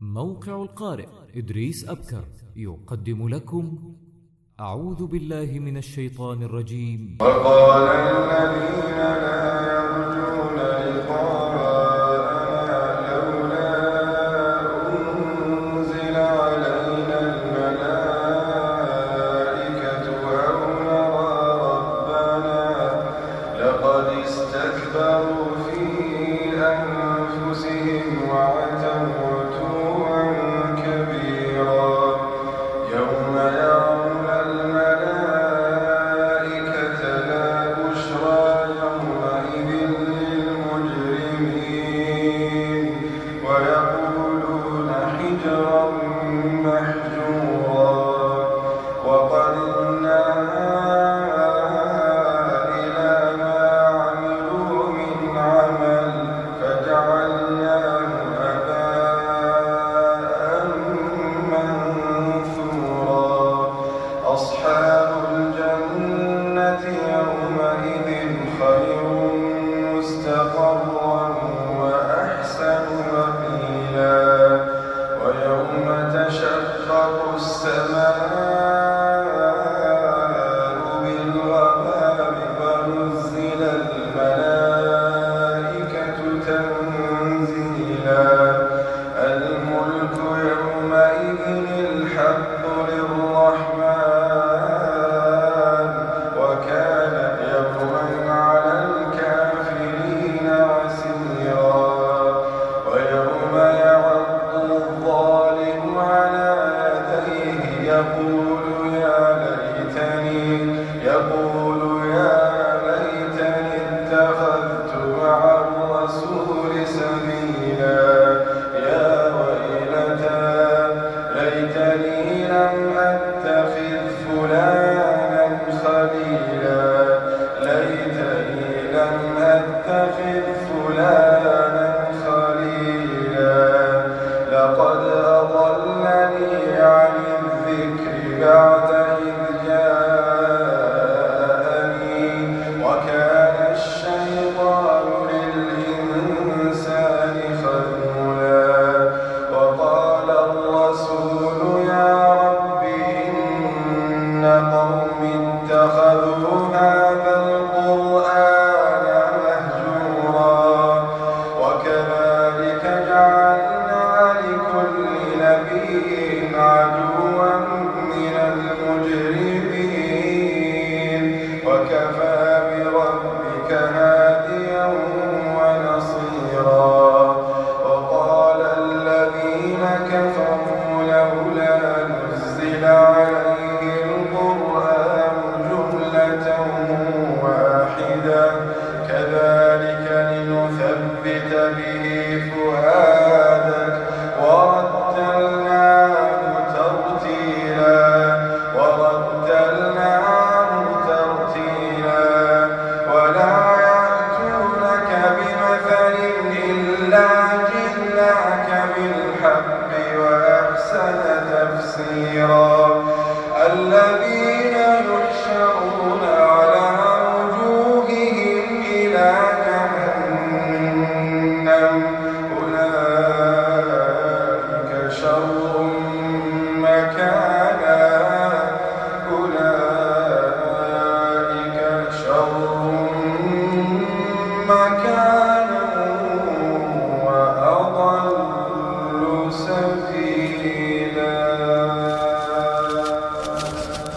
موقع القارئ إدريس أبكر يقدم لكم أعوذ بالله من الشيطان الرجيم. وقال الذين لا يرجون لقاءنا لولا أنزل علينا الملائكة أو نرى ربنا لقد استكبروا في أنفسهم وعتوا عتوا كبيرا يوم يرون الملائكة لا بشرى يومئذ للمجرمين ويقولون حجرا محجورا وقدمنا إلى ما عملوا من عمل فجعلناه هباء منثورا أصحاب الجنة يومئذ خير مستقرا وأحسن مقيلا ويوم تشقق السماء بالغمام ونزل الملائكة تنزيلا الملك يومئذ الحق للرحمن وكان يوما على الكافرين عسيرا ويوم يعض الظالم على يديه يقول يا ليتني اتخذت مع الرسول سبيلا يا ويلتى ليتني لم أتخذ فلانا خليلا لقد أضلني عن الذكر بعد إذ جاءني وكان الشيطان للإنسان خذولا وقال الرسول يا رب إن قومي اتخذوا هذا القرآن مهجورا وكذلك جعلنا لكل نبي عدوا من المجرمين وكفى بربك هاديا ونصيرا وقال الذين كفروا لولا نزل عليه القرآن جملة واحدة كذلك لنثبت به فؤادك ورتلناه ترتيلا ولا يأتونك بمثل إلا جئناك بالحق وأحسن تفسيرا الذين يحشرون على وجوههم إلى جهنم أولئك شر مكانا وأضل سبيلا.